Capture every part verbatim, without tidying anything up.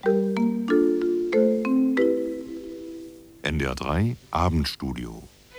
N D R drei Abendstudio.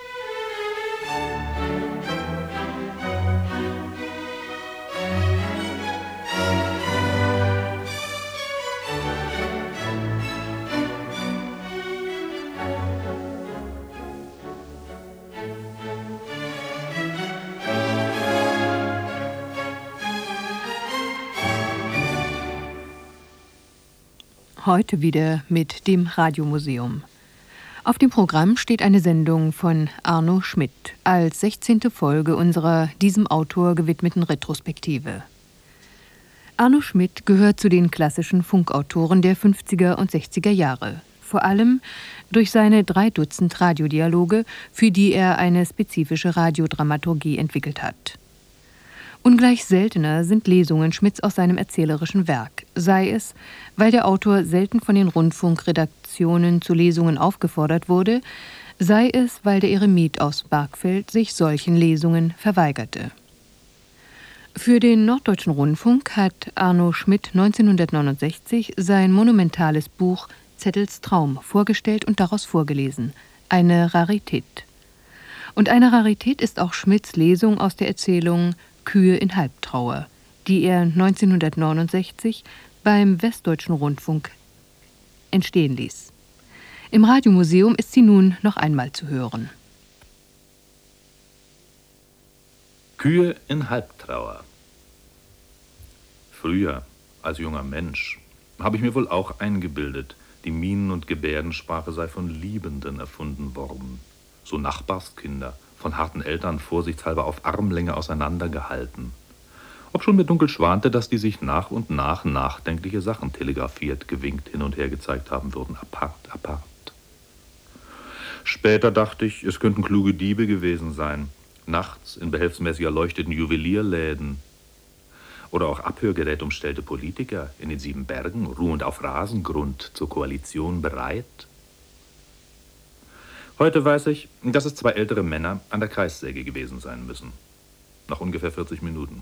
Heute wieder mit dem Radiomuseum. Auf dem Programm steht eine Sendung von Arno Schmidt als sechzehnte Folge unserer diesem Autor gewidmeten Retrospektive. Arno Schmidt gehört zu den klassischen Funkautoren der fünfziger und sechziger Jahre, vor allem durch seine drei Dutzend Radiodialoge, für die er eine spezifische Radiodramaturgie entwickelt hat. Ungleich seltener sind Lesungen Schmidts aus seinem erzählerischen Werk, sei es, weil der Autor selten von den Rundfunkredaktionen zu Lesungen aufgefordert wurde, sei es, weil der Eremit aus Bargfeld sich solchen Lesungen verweigerte. Für den Norddeutschen Rundfunk hat Arno Schmidt neunzehnhundertneunundsechzig sein monumentales Buch Zettels Traum vorgestellt und daraus vorgelesen, eine Rarität. Und eine Rarität ist auch Schmidts Lesung aus der Erzählung Kühe in Halbtrauer, die er neunzehnhundertneunundsechzig beim Westdeutschen Rundfunk entstehen ließ. Im Radiomuseum ist sie nun noch einmal zu hören. Kühe in Halbtrauer. Früher, als junger Mensch, habe ich mir wohl auch eingebildet, die Mienen- und Gebärdensprache sei von Liebenden erfunden worden. So Nachbarskinder, von harten Eltern vorsichtshalber auf Armlänge auseinandergehalten. Obschon mir dunkel schwante, dass die sich nach und nach nachdenkliche Sachen telegrafiert, gewinkt, hin und her gezeigt haben würden, apart, apart. Später dachte ich, es könnten kluge Diebe gewesen sein, nachts in behelfsmäßig erleuchteten Juwelierläden. Oder auch abhörgerätumstellte Politiker in den sieben Bergen, ruhend auf Rasengrund, zur Koalition bereit. Heute weiß ich, dass es zwei ältere Männer an der Kreissäge gewesen sein müssen. Nach ungefähr vierzig Minuten.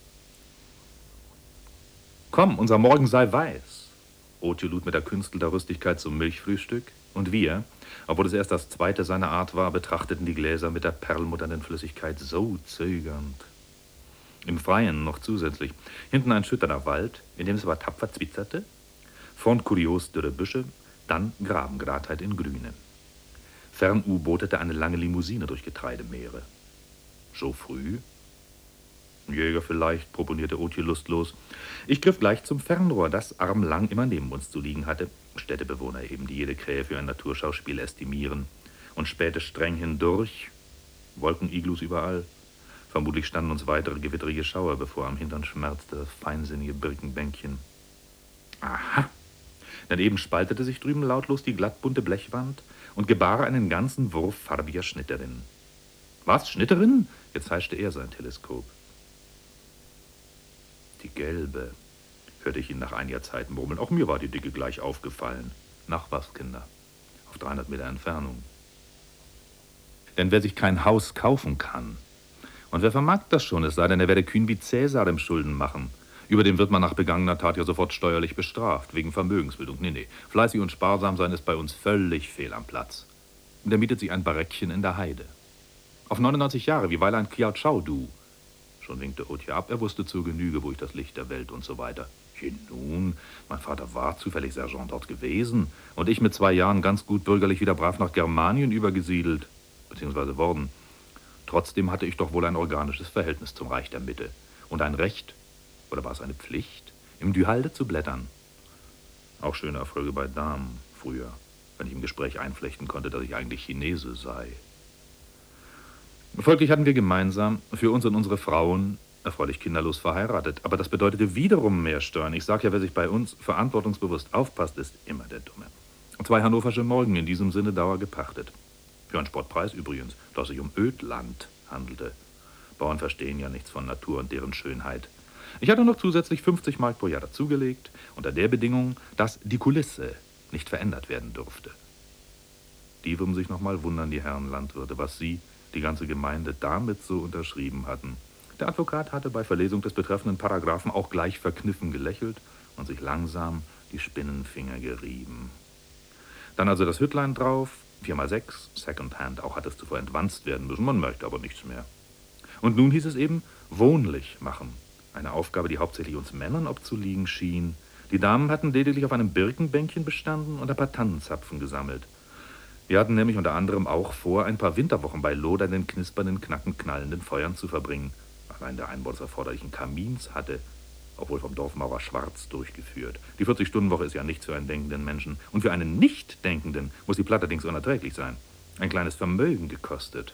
Komm, unser Morgen sei weiß. Otto lud mit der Künstler der Rüstigkeit zum Milchfrühstück. Und wir, obwohl es erst das zweite seiner Art war, betrachteten die Gläser mit der perlmutternden Flüssigkeit so zögernd. Im Freien noch zusätzlich. Hinten ein schütterner Wald, in dem es aber tapfer zwitterte. Vorn kurios dürre Büsche, dann Grabengradheit in Grüne. Fern U-bootete eine lange Limousine durch Getreidemeere. So früh? Jäger vielleicht, proponierte Otje lustlos. Ich griff gleich zum Fernrohr, das armlang immer neben uns zu liegen hatte. Städtebewohner eben, die jede Krähe für ein Naturschauspiel estimieren. Und spähte streng hindurch. Wolkeniglus überall. Vermutlich standen uns weitere gewitterige Schauer bevor, am Hintern schmerzte das feinsinnige Birkenbänkchen. Aha! Daneben spaltete sich drüben lautlos die glattbunte Blechwand und gebar einen ganzen Wurf farbiger Schnitterinnen. Was, Schnitterinnen? Jetzt heischte er sein Teleskop. Die gelbe, hörte ich ihn nach einiger Zeit murmeln. Auch mir war die Dicke gleich aufgefallen. Nachbarskinder, auf dreihundert Meter Entfernung. Denn wer sich kein Haus kaufen kann, und wer vermag das schon, es sei denn, er werde kühn wie Cäsar im Schulden machen. Über dem wird man nach begangener Tat ja sofort steuerlich bestraft, wegen Vermögensbildung. Nee, nee, fleißig und sparsam sein ist bei uns völlig fehl am Platz. Und er mietet sich ein Barräckchen in der Heide. Auf neunundneunzig Jahre, wie Weiland Kiao Chao Du. Schon winkte Otje ab, er wusste zur Genüge, wo ich das Licht der Welt und so weiter. Je nun, mein Vater war zufällig Sergeant dort gewesen und ich mit zwei Jahren ganz gut bürgerlich wieder brav nach Germanien übergesiedelt, beziehungsweise worden. Trotzdem hatte ich doch wohl ein organisches Verhältnis zum Reich der Mitte und ein Recht, oder war es eine Pflicht, im Duhalde zu blättern. Auch schöne Erfolge bei Damen früher, wenn ich im Gespräch einflechten konnte, dass ich eigentlich Chinese sei. Folglich hatten wir gemeinsam für uns und unsere Frauen erfreulich kinderlos verheiratet. Aber das bedeutete wiederum mehr Steuern. Ich sage ja, wer sich bei uns verantwortungsbewusst aufpasst, ist immer der Dumme. Zwei hannoversche Morgen in diesem Sinne Dauer gepachtet. Für einen Spottpreis übrigens, da es sich um Ödland handelte. Bauern verstehen ja nichts von Natur und deren Schönheit. Ich hatte noch zusätzlich fünfzig Mark pro Jahr dazugelegt, unter der Bedingung, dass die Kulisse nicht verändert werden durfte. Die würden sich noch mal wundern, die Herren Landwirte, was sie, die ganze Gemeinde, damit so unterschrieben hatten. Der Advokat hatte bei Verlesung des betreffenden Paragraphen auch gleich verkniffen gelächelt und sich langsam, die Spinnenfinger gerieben. Dann also das Hüttlein drauf, vier mal sechs, Secondhand, auch hat es zuvor entwanzt werden müssen, man möchte aber nichts mehr. Und nun hieß es eben, wohnlich machen. Eine Aufgabe, die hauptsächlich uns Männern obzuliegen schien. Die Damen hatten lediglich auf einem Birkenbänkchen bestanden und ein paar Tannenzapfen gesammelt. Wir hatten nämlich unter anderem auch vor, ein paar Winterwochen bei Loder den knispernden, knackend knallenden Feuern zu verbringen. Allein der Einbau des erforderlichen Kamins hatte, obwohl vom Dorfmaurer Schwarz durchgeführt. Die vierzig-Stunden-Woche ist ja nichts für einen denkenden Menschen. Und für einen Nicht-Denkenden muss die Platte allerdings unerträglich sein. Ein kleines Vermögen gekostet.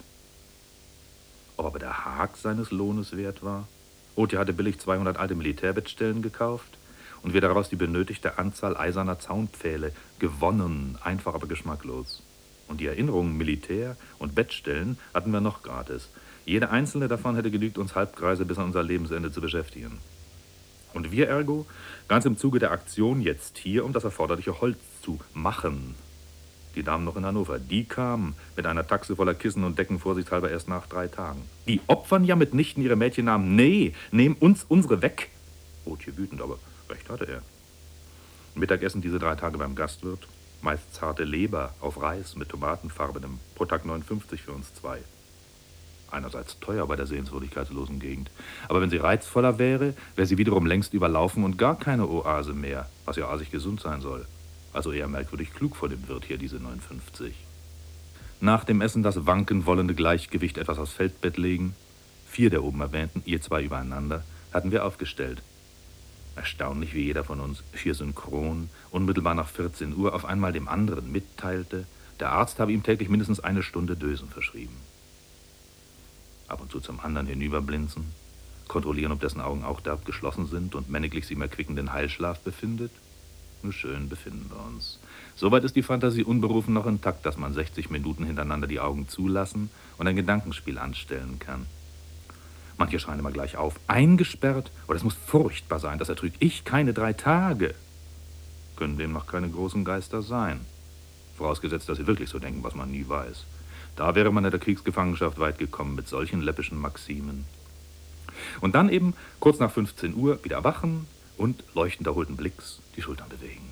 Ob aber der Haag seines Lohnes wert war? Otje hatte billig zweihundert alte Militärbettstellen gekauft und wir daraus die benötigte Anzahl eiserner Zaunpfähle gewonnen, einfach aber geschmacklos. Und die Erinnerungen Militär und Bettstellen hatten wir noch gratis. Jede einzelne davon hätte genügt, uns Halbkreise bis an unser Lebensende zu beschäftigen. Und wir ergo, ganz im Zuge der Aktion jetzt hier, um das erforderliche Holz zu machen. Die Damen noch in Hannover, die kamen mit einer Taxe voller Kissen und Decken vorsichtshalber erst nach drei Tagen. Die opfern ja mitnichten ihre Mädchennamen. Nee, nehmen uns unsere weg. Otje wütend, aber recht hatte er. Mittagessen diese drei Tage beim Gastwirt. Meist zarte Leber auf Reis mit tomatenfarbenem, pro Tag neunundfünfzig für uns zwei. Einerseits teuer bei der sehenswürdigkeitslosen Gegend. Aber wenn sie reizvoller wäre, wäre sie wiederum längst überlaufen und gar keine Oase mehr, was ja asig gesund sein soll. Also eher merkwürdig klug vor dem Wirt hier, diese neunundfünfzig. Nach dem Essen das wanken wollende Gleichgewicht etwas aufs Feldbett legen. Vier der oben erwähnten, ihr zwei übereinander, hatten wir aufgestellt. Erstaunlich, wie jeder von uns, vier synchron, unmittelbar nach vierzehn Uhr auf einmal dem anderen mitteilte, der Arzt habe ihm täglich mindestens eine Stunde Dösen verschrieben. Ab und zu zum anderen hinüberblinzen, kontrollieren, ob dessen Augen auch derb geschlossen sind und männiglich sich im erquickenden Heilschlaf befindet. Nur schön befinden wir uns. Soweit ist die Fantasie unberufen noch intakt, dass man sechzig Minuten hintereinander die Augen zulassen und ein Gedankenspiel anstellen kann. Manche schreien immer gleich auf, eingesperrt, oh, das muss furchtbar sein, das ertrüge ich keine drei Tage. Können dem noch keine großen Geister sein. Vorausgesetzt, dass sie wirklich so denken, was man nie weiß. Da wäre man in der Kriegsgefangenschaft weit gekommen mit solchen läppischen Maximen. Und dann eben, kurz nach fünfzehn Uhr, wieder erwachen und leuchtend erholten Blicks die Schultern bewegen.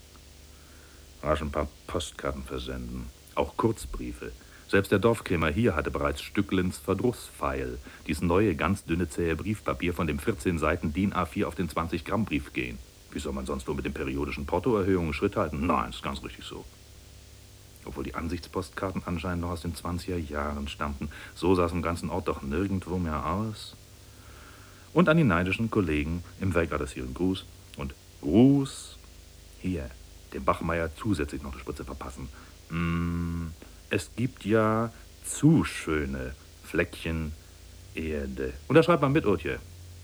Rasch ein paar Postkarten versenden, auch Kurzbriefe. Selbst der Dorfkrämer hier hatte bereits Stücklens Verdrussfeil, dies neue, ganz dünne, zähe Briefpapier von dem vierzehn Seiten D I N A vier auf den zwanzig Gramm Brief gehen. Wie soll man sonst wohl mit den periodischen Portoerhöhungen Schritt halten? Nein, ist ganz richtig so. Obwohl die Ansichtspostkarten anscheinend noch aus den zwanziger Jahren stammten. So sah es im ganzen Ort doch nirgendwo mehr aus. Und an die neidischen Kollegen im Werk adressieren Gruß und Gruß. Hier, dem Bachmeier zusätzlich noch eine Spritze verpassen. Mm, es gibt ja zu schöne Fleckchen Erde. Und da schreibt man mit, Otje.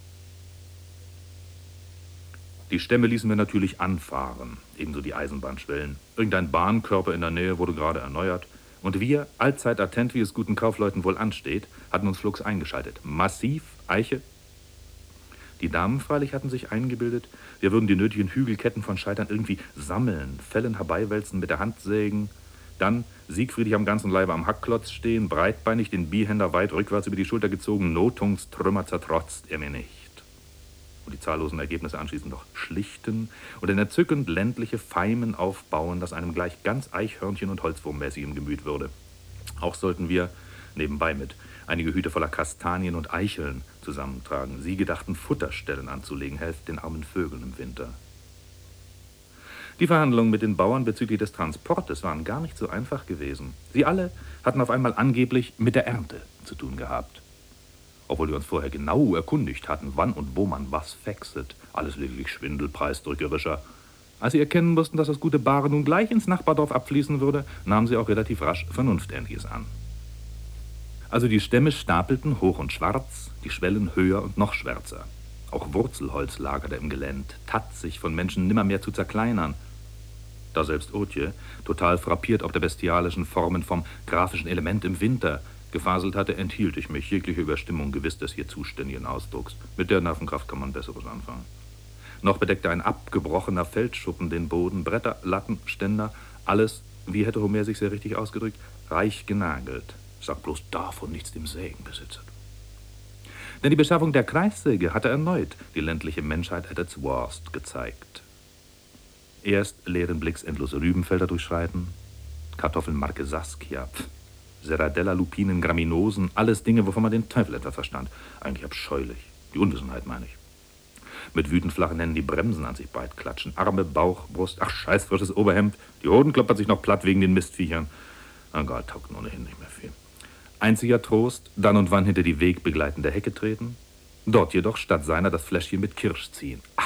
Die Stämme ließen wir natürlich anfahren, ebenso die Eisenbahnschwellen. Irgendein Bahnkörper in der Nähe wurde gerade erneuert. Und wir, allzeit attent, wie es guten Kaufleuten wohl ansteht, hatten uns flugs eingeschaltet. Massiv, Eiche. Die Damen freilich hatten sich eingebildet, wir würden die nötigen Hügelketten von Scheitern irgendwie sammeln, Fellen herbeiwälzen, mit der Hand sägen. Dann siegfriedig am ganzen Leibe am Hackklotz stehen, breitbeinig, den Biehänder weit rückwärts über die Schulter gezogen, Notungstrümmer zertrotzt er mir nicht. Und die zahllosen Ergebnisse anschließend noch schlichten und ein entzückend ländliche Feimen aufbauen, das einem gleich ganz Eichhörnchen- und Holzwurmmäßig im Gemüt würde. Auch sollten wir, nebenbei mit, einige Hüte voller Kastanien und Eicheln zusammentragen. Sie gedachten, Futterstellen anzulegen, helft den armen Vögeln im Winter. Die Verhandlungen mit den Bauern bezüglich des Transportes waren gar nicht so einfach gewesen. Sie alle hatten auf einmal angeblich mit der Ernte zu tun gehabt. Obwohl wir uns vorher genau erkundigt hatten, wann und wo man was faxet. Alles lediglich schwindelpreisdrückerischer. Als sie erkennen mussten, dass das gute Bare nun gleich ins Nachbardorf abfließen würde, nahmen sie auch relativ rasch Vernunftähnliches an. Also die Stämme stapelten hoch und schwarz, die Schwellen höher und noch schwärzer. Auch Wurzelholz lagerte im Gelände, tatzig, von Menschen nimmermehr zu zerkleinern. Da selbst Otje, total frappiert ob der bestialischen Formen vom grafischen Element im Winter, gefaselt hatte, enthielt ich mich jegliche Überstimmung gewiss des hier zuständigen Ausdrucks. Mit der Nervenkraft kann man Besseres anfangen. Noch bedeckte ein abgebrochener Feldschuppen den Boden, Bretter, Latten, Ständer, alles, wie hätte Homer sich sehr richtig ausgedrückt, reich genagelt. Sag bloß davon nichts dem Sägenbesitzer. Denn die Beschaffung der Kreissäge hatte erneut die ländliche Menschheit at its worst gezeigt. Erst leeren Blicks endlose Rübenfelder durchschreiten, Kartoffeln Marke Saskia, pf, Serradella, Lupinen, Graminosen, alles Dinge, wovon man den Teufel etwas verstand. Eigentlich abscheulich. Die Unwissenheit, meine ich. Mit wütend flachen Händen die Bremsen an sich breit klatschen. Arme, Bauch, Brust, ach, scheiß frisches Oberhemd. Die Hoden kloppert sich noch platt wegen den Mistviechern. Egal, taugt ohnehin nicht mehr viel. Einziger Trost, dann und wann hinter die wegbegleitende Hecke treten. Dort jedoch statt seiner das Fläschchen mit Kirsch ziehen. Ah.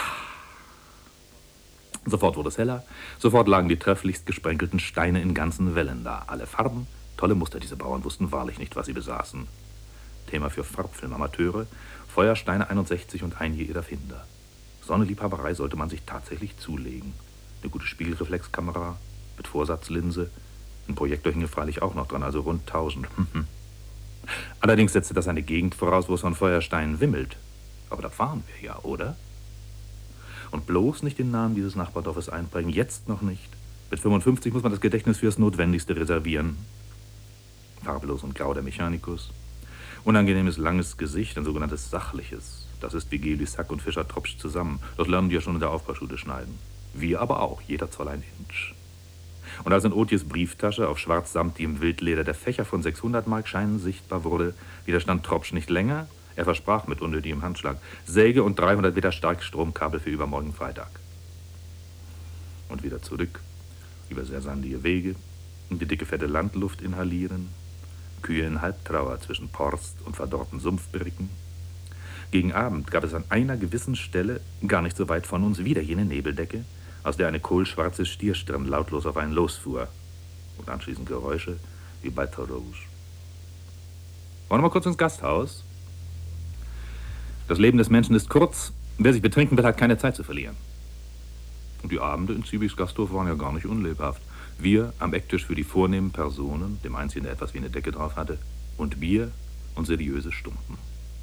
Sofort wurde es heller. Sofort lagen die trefflichst gesprenkelten Steine in ganzen Wellen da. Alle Farben, tolle Muster. Diese Bauern wussten wahrlich nicht, was sie besaßen. Thema für Farbfilmamateure, Feuersteine einundsechzig und ein je ihr Erfinder. So eine Liebhaberei sollte man sich tatsächlich zulegen. Eine gute Spiegelreflexkamera mit Vorsatzlinse. Ein Projektor hinge freilich auch noch dran, also rund tausend. Allerdings setzte das eine Gegend voraus, wo es von Feuersteinen wimmelt. Aber da fahren wir ja, oder? Und bloß nicht den Namen dieses Nachbardorfes einprägen, jetzt noch nicht. Mit fünfundfünfzig muss man das Gedächtnis fürs Notwendigste reservieren. Farblos und grau der Mechanikus. Unangenehmes langes Gesicht, ein sogenanntes sachliches. Das ist wie Gay-Lussac und Fischer-Tropsch zusammen. Das lernen die ja schon in der Aufbauschule schneiden. Wir aber auch, jeder Zoll ein Inch. Und als in Otjes Brieftasche auf schwarzsamtigem Wildleder der Fächer von sechshundert Mark Scheinen sichtbar wurde, widerstand Tropsch nicht länger. Er versprach mit unnötigem Handschlag Säge und dreihundert Meter Starkstromkabel für übermorgen Freitag. Und wieder zurück, über sehr sandige Wege, und die dicke, fette Landluft inhalieren, Kühe in Halbtrauer zwischen Porst und verdorrten Sumpfbirken. Gegen Abend gab es an einer gewissen Stelle, gar nicht so weit von uns, wieder jene Nebeldecke, aus der eine kohlschwarze Stierstirn lautlos auf einen losfuhr. Und anschließend Geräusche wie bei Toulouse. Wollen wir mal kurz ins Gasthaus? Das Leben des Menschen ist kurz. Wer sich betrinken will, hat keine Zeit zu verlieren. Und die Abende in Ziebigs Gasthof waren ja gar nicht unlebhaft. Wir am Ecktisch für die vornehmen Personen, dem einzigen, der etwas wie eine Decke drauf hatte, und Bier und seriöse Stumpen.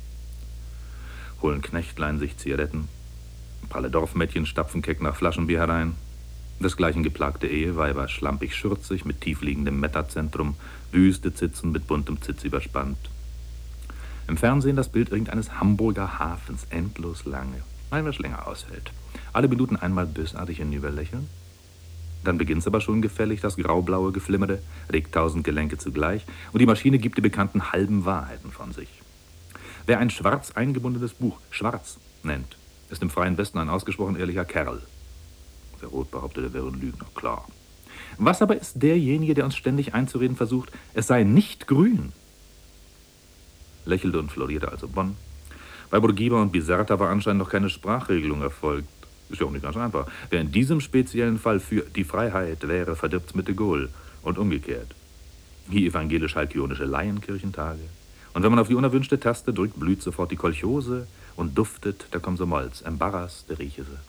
Holen Knechtlein sich Zigaretten, pralle Dorfmädchen stapfen keck nach Flaschenbier herein, desgleichen geplagte Eheweiber, schlampig schürzig mit tiefliegendem Metazentrum, wüste Zitzen mit buntem Zitz überspannt. Im Fernsehen das Bild irgendeines Hamburger Hafens, endlos lange, weil was länger aushält. Alle Minuten einmal bösartig hinüberlächeln. Dann beginnt's aber schon gefällig, das graublaue Geflimmere, regt tausend Gelenke zugleich und die Maschine gibt die bekannten halben Wahrheiten von sich. Wer ein schwarz eingebundenes Buch schwarz nennt, ist im freien Westen ein ausgesprochen ehrlicher Kerl. Wer rot behauptet, er wäre ein Lügner, klar. Was aber ist derjenige, der uns ständig einzureden versucht, es sei nicht grün? Lächelte und florierte also Bonn. Bei Bourguiba und Bizerta war anscheinend noch keine Sprachregelung erfolgt. Ist ja auch nicht ganz einfach. Wer in diesem speziellen Fall für die Freiheit wäre, verdirbt's mit de Gaulle. Und umgekehrt. Wie evangelisch-halkionische Laienkirchentage. Und wenn man auf die unerwünschte Taste drückt, blüht sofort die Kolchose und duftet der Komsomolz, Embarras, der Riechese.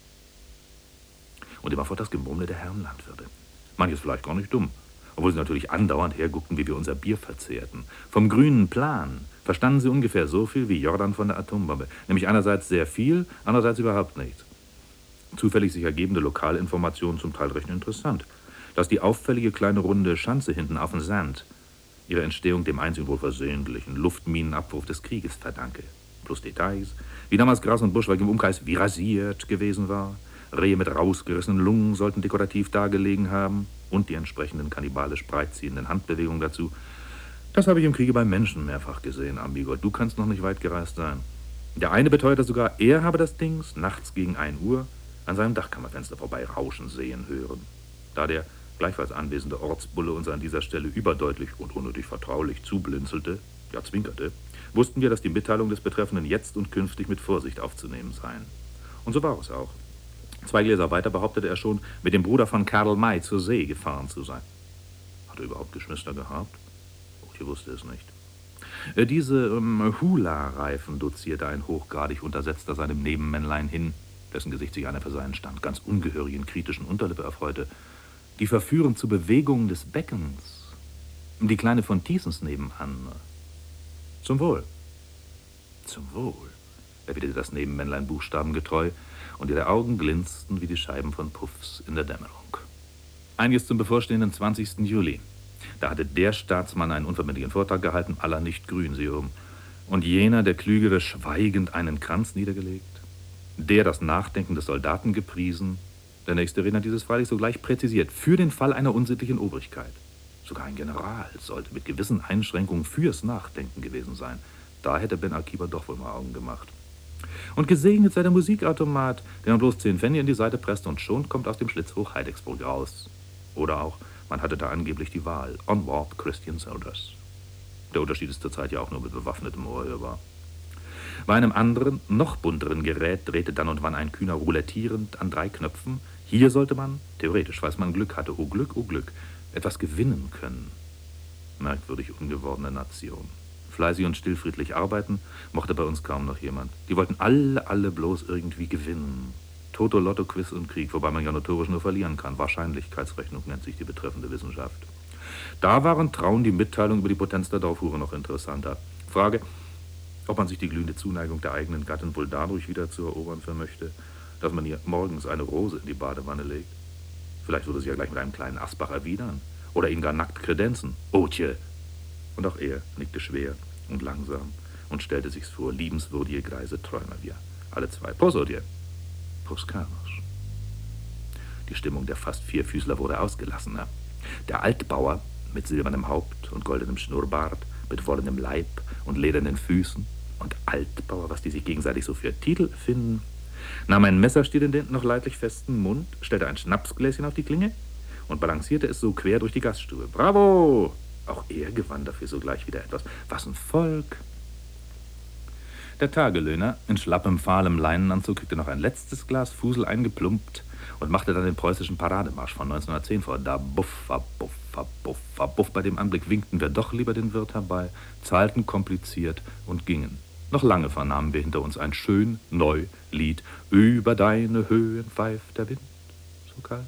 Und immerfort das Gemurmel der Herren Landwirte. Manches vielleicht gar nicht dumm, obwohl sie natürlich andauernd herguckten, wie wir unser Bier verzehrten. Vom grünen Plan verstanden sie ungefähr so viel wie Jordan von der Atombombe. Nämlich einerseits sehr viel, andererseits überhaupt nichts. Zufällig sich ergebende Lokalinformationen zum Teil recht interessant. Dass die auffällige kleine runde Schanze hinten auf dem Sand ihre Entstehung dem einzigen wohl versehentlichen Luftminenabwurf des Krieges verdanke. Plus Details, wie damals Gras und Buschwerk im Umkreis wie rasiert gewesen war. Rehe mit rausgerissenen Lungen sollten dekorativ dagelegen haben und die entsprechenden kannibalisch breitziehenden Handbewegungen dazu. Das habe ich im Kriege beim Menschen mehrfach gesehen, Ambigo. Du kannst noch nicht weit gereist sein. Der eine beteuerte sogar, er habe das Dings nachts gegen ein Uhr an seinem Dachkammerfenster vorbei rauschen sehen hören. Da der gleichfalls anwesende Ortsbulle uns an dieser Stelle überdeutlich und unnötig vertraulich zublinzelte, ja zwinkerte, wussten wir, dass die Mitteilung des Betreffenden jetzt und künftig mit Vorsicht aufzunehmen seien. Und so war es auch. Zwei Gläser weiter behauptete er schon, mit dem Bruder von Karl May zur See gefahren zu sein. Hat er überhaupt Geschwister gehabt? Oh, ich wusste es nicht. Diese ähm, Hula-Reifen dozierte ein hochgradig Untersetzter seinem Nebenmännlein hin, dessen Gesicht sich einer für seinen Stand ganz ungehörigen kritischen Unterlippe erfreute. Die verführen zu Bewegungen des Beckens. Die kleine von Thiessens nebenan. Zum Wohl. Zum Wohl, erwiderte das Nebenmännlein buchstabengetreu, und ihre Augen glinzten wie die Scheiben von Puffs in der Dämmerung. Einiges zum bevorstehenden zwanzigsten Juli. Da hatte der Staatsmann einen unverbindlichen Vortrag gehalten, aller nicht grün, siehe um. Und jener, der Klügere, schweigend einen Kranz niedergelegt. Der das Nachdenken des Soldaten gepriesen, Der nächste Redner hat dieses freilich sogleich präzisiert. Für den Fall einer unsittlichen Obrigkeit. Sogar ein General sollte mit gewissen Einschränkungen fürs Nachdenken gewesen sein. Da hätte Ben Akiba doch wohl mal Augen gemacht. Und gesegnet sei der Musikautomat, der man bloß zehn Pfennig in die Seite presst und schon kommt aus dem Schlitz hoch Heidecksburg raus. Oder auch, man hatte da angeblich die Wahl. Onward, Christian Soldiers. Der Unterschied ist zurzeit ja auch nur mit bewaffnetem Ohr hörbar. Bei einem anderen, noch bunteren Gerät drehte dann und wann ein Kühner roulettierend an drei Knöpfen. Hier sollte man, theoretisch, falls man Glück hatte, oh Glück, oh Glück, etwas gewinnen können. Merkwürdig ungewordene Nation. Fleißig und stillfriedlich arbeiten mochte bei uns kaum noch jemand. Die wollten alle, alle bloß irgendwie gewinnen. Toto, Lotto, Quiz und Krieg, wobei man ja notorisch nur verlieren kann. Wahrscheinlichkeitsrechnung nennt sich die betreffende Wissenschaft. Da waren Traun die Mitteilung über die Potenz der Dorfhure noch interessanter. Frage, ob man sich die glühende Zuneigung der eigenen Gattin wohl dadurch wieder zu erobern vermöchte, dass man ihr morgens eine Rose in die Badewanne legt. Vielleicht würde sie ja gleich mit einem kleinen Asbach erwidern. Oder ihn gar nackt kredenzen. Otje! Und auch er nickte schwer und langsam und stellte sich's vor, liebenswürdige greise Träumer wir. Alle zwei. Prost, Otje. Prost, Carlos. Die Stimmung der fast Vierfüßler wurde ausgelassener. Der Altbauer mit silbernem Haupt und goldenem Schnurrbart, mit wollenem Leib und ledernen Füßen und Altbauer, was die sich gegenseitig so für Titel finden, nahm ein Messerstiel in den noch leidlich festen Mund, stellte ein Schnapsgläschen auf die Klinge und balancierte es so quer durch die Gaststube. Bravo! Auch er gewann dafür sogleich wieder etwas. Was ein Volk! Der Tagelöhner in schlappem, fahlem Leinenanzug kriegte noch ein letztes Glas Fusel eingeplumpt und machte dann den preußischen Parademarsch von neunzehnhundertzehn vor. Da buffa, buffa, buffa, buff. Bei dem Anblick winkten wir doch lieber den Wirt herbei, zahlten kompliziert und gingen. Noch lange vernahmen wir hinter uns ein schön neu Lied. Über deine Höhen pfeift der Wind, so kalt.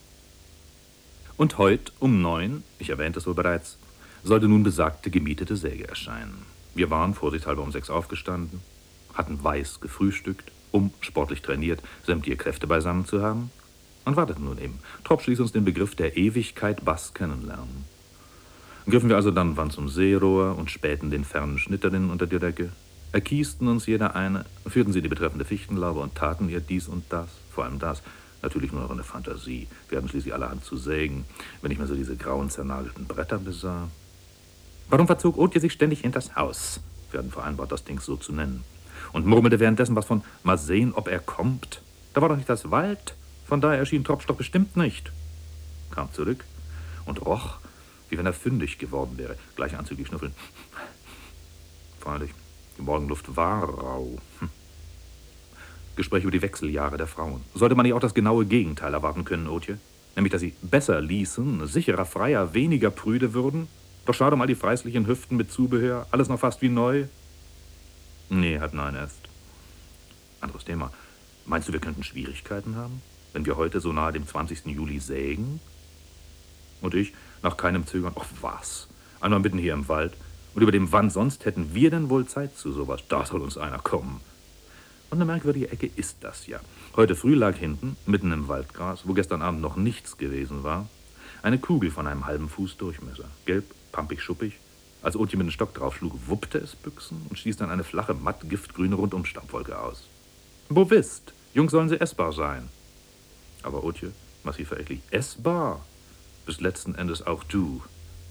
Und heut um neun, ich erwähnte es wohl bereits, sollte nun besagte gemietete Säge erscheinen. Wir waren vorsichtshalber um sechs aufgestanden, hatten weiß gefrühstückt, um, sportlich trainiert, sämtliche Kräfte beisammen zu haben, und warteten nun eben. Tropf ließ uns den Begriff der Ewigkeit Bass kennenlernen. Griffen wir also dann wann zum Seerohr und spähten den fernen Schnitterinnen unter die Decke, erkiesten uns jeder eine, führten sie die betreffende Fichtenlaube und taten ihr dies und das, vor allem das, natürlich nur noch eine Fantasie. Wir hatten schließlich allerhand zu sägen, wenn ich mir so diese grauen, zernagelten Bretter besah. Warum verzog Otje sich ständig hinters Haus? Wir hatten vereinbart, das Ding so zu nennen. Und murmelte währenddessen was von mal sehen, ob er kommt. Da war doch nicht das Wald, von daher erschien Tropsch doch bestimmt nicht. Kam zurück und roch, wie wenn er fündig geworden wäre. Gleich anzüglich schnüffeln. Freilich, die Morgenluft war rau. Hm. Gespräch über die Wechseljahre der Frauen. Sollte man nicht auch das genaue Gegenteil erwarten können, Otje? Nämlich, dass sie besser ließen, sicherer, freier, weniger prüde würden? Doch schau doch mal die freislichen Hüften mit Zubehör, alles noch fast wie neu. Nee, hat nein erst. Anderes Thema. Meinst du, wir könnten Schwierigkeiten haben, wenn wir heute so nahe dem zwanzigsten Juli sägen? Und ich, nach keinem Zögern, ach was, einmal mitten hier im Wald. Und über dem wann sonst hätten wir denn wohl Zeit zu sowas? Da soll uns einer kommen. Und eine merkwürdige Ecke ist das ja. Heute früh lag hinten, mitten im Waldgras, wo gestern Abend noch nichts gewesen war, eine Kugel von einem halben Fuß Durchmesser. Gelb, pampig, schuppig. Als Otje mit dem Stock draufschlug, wuppte es Büchsen und stieß dann eine flache, matt giftgrüne Rundumstaubwolke aus. Wo wisst, Jungs sollen sie essbar sein. Aber Otje, massiv verächtlich, essbar bist letzten Endes auch du.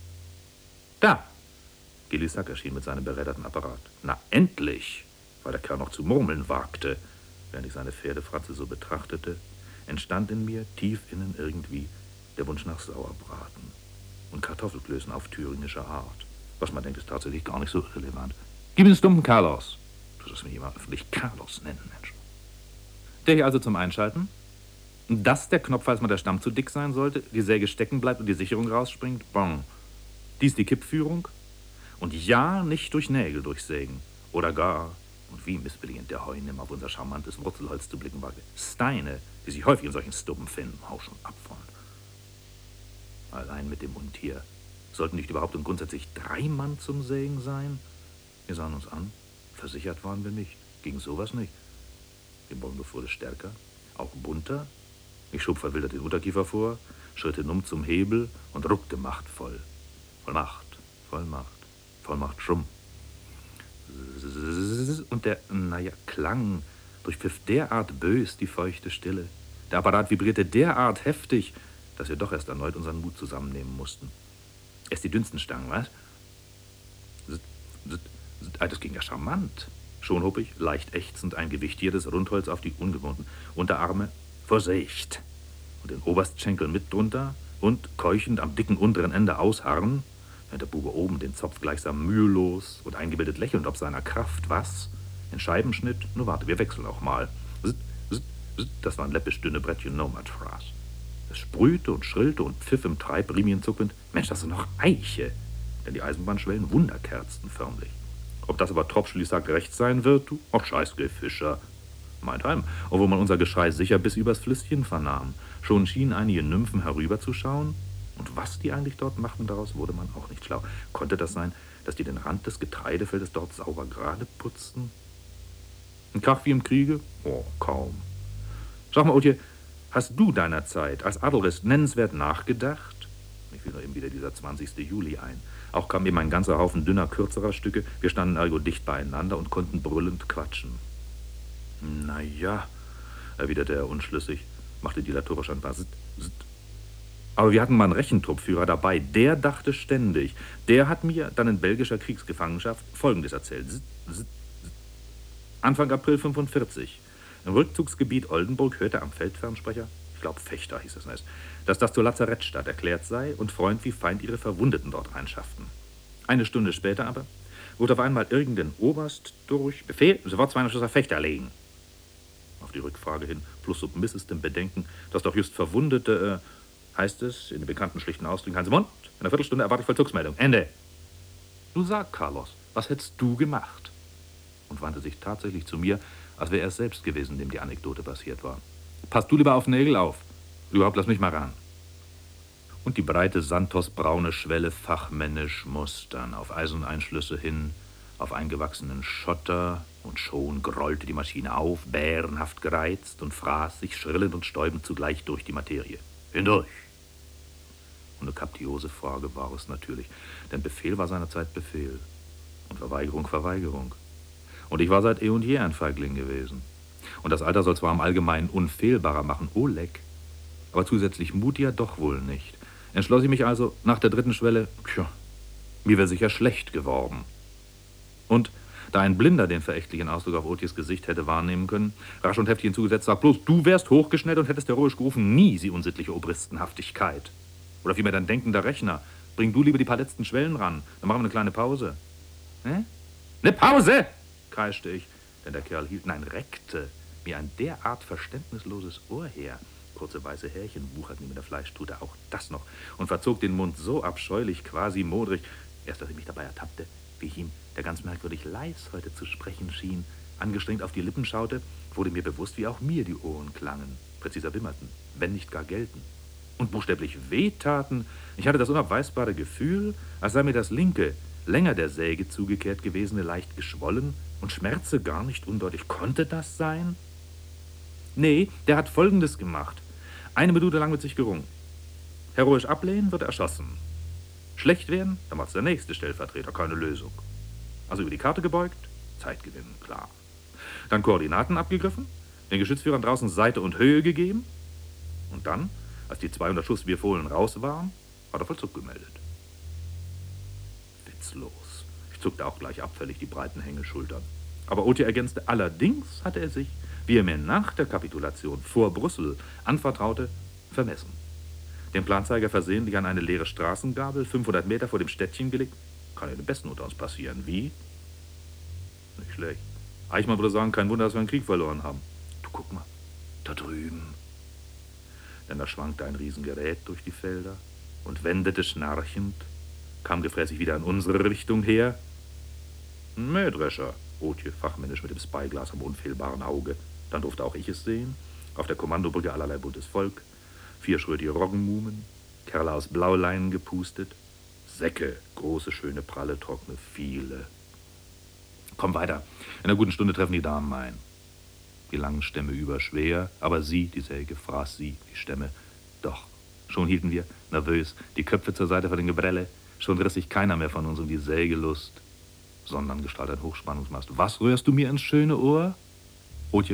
Da! Gillisack erschien mit seinem beräderten Apparat. Na, endlich! Weil der Kerl noch zu murmeln wagte, während ich seine Pferdefratze so betrachtete, entstand in mir tief innen irgendwie der Wunsch nach Sauerbraten und Kartoffelklößen auf thüringischer Art. Was man denkt, ist tatsächlich gar nicht so irrelevant. Gib mir den Stumpen Carlos. Du sollst mich immer öffentlich Carlos nennen, Mensch. Der hier also zum Einschalten. Das der Knopf, falls mal der Stamm zu dick sein sollte, die Säge stecken bleibt und die Sicherung rausspringt. Bon. Dies die Kippführung. Und ja, nicht durch Nägel durchsägen. Oder gar, und wie missbilligend der Heunim auf unser charmantes Wurzelholz zu blicken wagte, Steine, die sich häufig in solchen Stubben finden. Hau schon ab von. Allein mit dem Untier. Sollten nicht überhaupt und grundsätzlich drei Mann zum Sägen sein? Wir sahen uns an. Versichert waren wir nicht. Gegen sowas nicht. Die Morgenluft wurde stärker, auch bunter. Ich schob verwildert den Unterkiefer vor, schritte numm zum Hebel und ruckte machtvoll. Voll Macht, voll Macht, voll Macht Schrumm. Und der, naja, Klang durchpfiff derart bös die feuchte Stille, Der Apparat vibrierte derart heftig, dass wir doch erst erneut unseren Mut zusammennehmen mussten. Erst die dünnsten Stangen, was? Das ging ja charmant. Schon hob ich, leicht ächzend, ein gewichtiertes Rundholz auf die ungewohnten Unterarme. Vorsicht! Und den Oberstschenkel mit drunter und, keuchend am dicken unteren Ende ausharren, während der Bube oben den Zopf gleichsam mühelos und eingebildet lächelnd ob seiner Kraft, was? Den Scheibenschnitt? Nur warte, wir wechseln auch mal. Das war ein läppisch dünne Brettchen Nomad-Fraß. Es sprühte und schrillte und pfiff im Treib, rimienzuckend. Mensch, das sind noch Eiche! Denn die Eisenbahnschwellen wunderkerzten förmlich. Ob das aber Tropfschli sagt recht sein wird, du? Ach, Scheißgriff, Fischer. Meintheim, obwohl man unser Geschrei sicher bis übers Flüsschen vernahm. Schon schienen einige Nymphen herüberzuschauen. Und was die eigentlich dort machten, daraus wurde man auch nicht schlau. Konnte das sein, dass die den Rand des Getreidefeldes dort sauber gerade putzten? Ein Krach wie im Kriege? Oh, kaum. Sag mal, Otje, hast du deiner Zeit als Adelrist nennenswert nachgedacht? Mir fiel nur eben wieder dieser zwanzigste Juli ein. Auch kam eben ein ganzer Haufen dünner, kürzerer Stücke. Wir standen ergo dicht beieinander und konnten brüllend quatschen. Na ja, erwiderte er unschlüssig, machte dilatorisch ein paar Sitt, Sitt. Aber wir hatten mal einen Rechentruppführer dabei, der dachte ständig. Der hat mir dann in belgischer Kriegsgefangenschaft Folgendes erzählt. Sitt, Sitt, Sitt. Anfang April fünfundvierzig. Im Rückzugsgebiet Oldenburg hörte am Feldfernsprecher, ich glaube Fechter hieß es nicht, dass das zur Lazarettstadt erklärt sei und Freund wie Feind ihre Verwundeten dort einschafften. Eine Stunde später aber wurde auf einmal irgendein Oberst durch Befehl, sofort zweihundert Fechter legen. Auf die Rückfrage hin, plus submissestem Bedenken, dass doch just Verwundete, äh, heißt es, in den bekannten schlichten Ausdrücken, Hans im Mund, in einer Viertelstunde erwarte ich Vollzugsmeldung. Ende. Nun sag, Carlos, was hättest du gemacht? Und wandte sich tatsächlich zu mir, als wäre er es selbst gewesen, dem die Anekdote passiert war. Pass du lieber auf Nägel auf. Überhaupt, lass mich mal ran. Und die breite Santos-braune Schwelle fachmännisch mustern, auf Eiseneinschlüsse hin, auf eingewachsenen Schotter, und schon grollte die Maschine auf, bärenhaft gereizt, und fraß sich schrillend und stäubend zugleich durch die Materie. Hindurch! Und eine kaptiose Frage war es natürlich, denn Befehl war seinerzeit Befehl und Verweigerung Verweigerung. Und ich war seit eh und je ein Feigling gewesen. Und das Alter soll zwar im Allgemeinen unfehlbarer machen, Oleg, aber zusätzlich mutiger doch wohl nicht. Entschloss ich mich also nach der dritten Schwelle, tja, mir wäre sicher schlecht geworden. Und da ein Blinder den verächtlichen Ausdruck auf Otjes Gesicht hätte wahrnehmen können, rasch und heftig hinzugesetzt, sagt bloß, du wärst hochgeschnellt und hättest heroisch gerufen, nie sie unsittliche Obristenhaftigkeit. Oder vielmehr dein denkender Rechner, bring du lieber die paar letzten Schwellen ran, dann machen wir eine kleine Pause. Hä? Eine Pause! Kreischte ich, denn der Kerl hielt, nein, reckte mir ein derart verständnisloses Ohr her. Kurze weiße Härchen wucherten ihm in der Fleischtute, auch das noch, und verzog den Mund so abscheulich, quasi modrig, erst als ich mich dabei ertappte, wie ich ihm, der ganz merkwürdig leis heute zu sprechen schien, angestrengt auf die Lippen schaute, wurde mir bewusst, wie auch mir die Ohren klangen, präziser wimmerten, wenn nicht gar gelten. Und buchstäblich wehtaten. Ich hatte das unabweisbare Gefühl, als sei mir das linke, länger der Säge zugekehrt gewesene leicht geschwollen und Schmerze gar nicht undeutlich. Konnte das sein? Nee, der hat Folgendes gemacht. Eine Minute lang mit sich gerungen. Heroisch ablehnen, wird er erschossen. Schlecht werden, dann macht's der nächste Stellvertreter, keine Lösung. Also über die Karte gebeugt, Zeit gewinnen, klar. Dann Koordinaten abgegriffen, den Geschützführern draußen Seite und Höhe gegeben. Und dann, als die zweihundert Schuss wie Fohlen raus waren, hat er Vollzug gemeldet. Witzlos. Ich zuckte auch gleich abfällig die breiten Hängeschultern. Aber Otje ergänzte, allerdings hatte er sich, wie er mir nach der Kapitulation vor Brüssel anvertraute, vermessen. Den Planzeiger versehentlich an eine leere Straßengabel, fünfhundert Meter vor dem Städtchen gelegt. Kann ja den Besten unter uns passieren. Wie? Nicht schlecht. Eichmann würde sagen, kein Wunder, dass wir einen Krieg verloren haben. Du, guck mal, da drüben. Denn da schwankte ein Riesengerät durch die Felder und wendete schnarchend, kam gefräßig wieder in unsere Richtung her. Ein Mähdrescher, Otje fachmännisch mit dem Spyglas am unfehlbaren Auge. Dann durfte auch ich es sehen. Auf der Kommandobrücke allerlei buntes Volk. Vier schrötige Roggenmumen, Kerle aus Blauleinen gepustet. Säcke, große, schöne, pralle, trockene, viele. Komm weiter. In einer guten Stunde treffen die Damen ein. Die langen Stämme überschwer, aber sie, die Säge, fraß sie, die Stämme. Doch, schon hielten wir, nervös, die Köpfe zur Seite vor den Gebrelle. Schon riss sich keiner mehr von uns um die Sägelust, sondern gestalt ein Hochspannungsmast. Was rührst du mir ins schöne Ohr? Otje,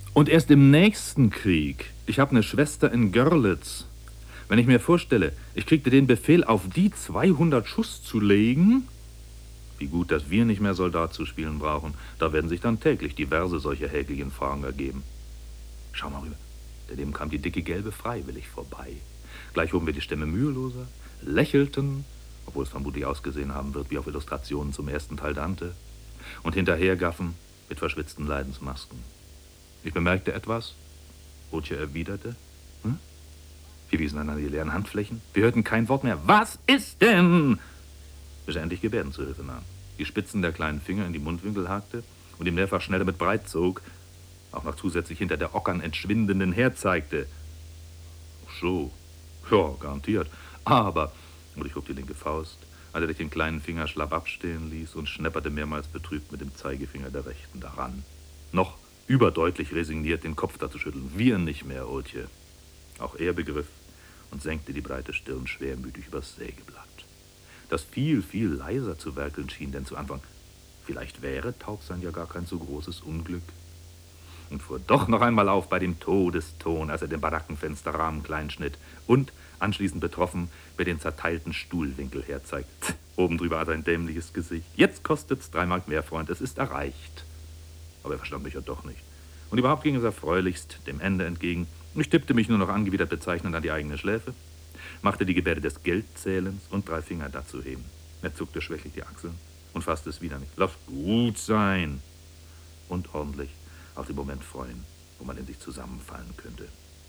Und erst im nächsten Krieg. Ich habe eine Schwester in Görlitz. Wenn ich mir vorstelle, ich kriegte den Befehl, auf die zweihundert Schuss zu legen. Wie gut, dass wir nicht mehr Soldat zu spielen brauchen. Da werden sich dann täglich diverse solche häkligen Fragen ergeben. Schau mal rüber. Daneben kam die dicke Gelbe freiwillig vorbei. Gleich hoben wir die Stämme müheloser, lächelten, obwohl es vermutlich ausgesehen haben wird wie auf Illustrationen zum ersten Teil Dante, und hinterhergaffen mit verschwitzten Leidensmasken. Ich bemerkte etwas. Otje erwiderte. Hm? Wir wiesen an die leeren Handflächen. Wir hörten kein Wort mehr. Was ist denn? Bis er endlich Gebärden zur Hilfe nahm, die Spitzen der kleinen Finger in die Mundwinkel hakte und ihm mehrfach schneller mit breit zog, auch noch zusätzlich hinter der Ockern entschwindenden herzeigte. Ach so, ja, garantiert. Aber, und ich hob die linke Faust, als er den kleinen Finger schlapp abstehen ließ und schnepperte mehrmals betrübt mit dem Zeigefinger der Rechten daran. Noch überdeutlich resigniert den Kopf dazu schütteln. Wir nicht mehr, Otje. Auch er begriff und senkte die breite Stirn schwermütig übers Sägeblatt, das viel, viel leiser zu werkeln schien, denn zu Anfang, vielleicht wäre Taubsein ja gar kein so großes Unglück. Und fuhr doch noch einmal auf bei dem Todeston, als er den Barackenfensterrahmen klein schnitt und anschließend betroffen mir den zerteilten Stuhlwinkel herzeigt. Oben drüber hat er ein dämliches Gesicht. Jetzt kostet's drei Mark mehr, Freund, es ist erreicht. Aber er verstand mich ja doch nicht. Und überhaupt ging es erfreulichst dem Ende entgegen. Ich tippte mich nur noch angewidert bezeichnend an die eigene Schläfe, machte die Gebärde des Geldzählens und drei Finger dazu heben. Er zuckte schwächlich die Achseln und fasste es wieder nicht. Lass gut sein. Und ordentlich auf den Moment freuen, wo man in sich zusammenfallen könnte.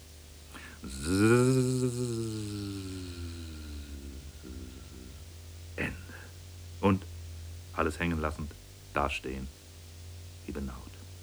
Ende. Und, alles hängen lassend, dastehen, wie benaut.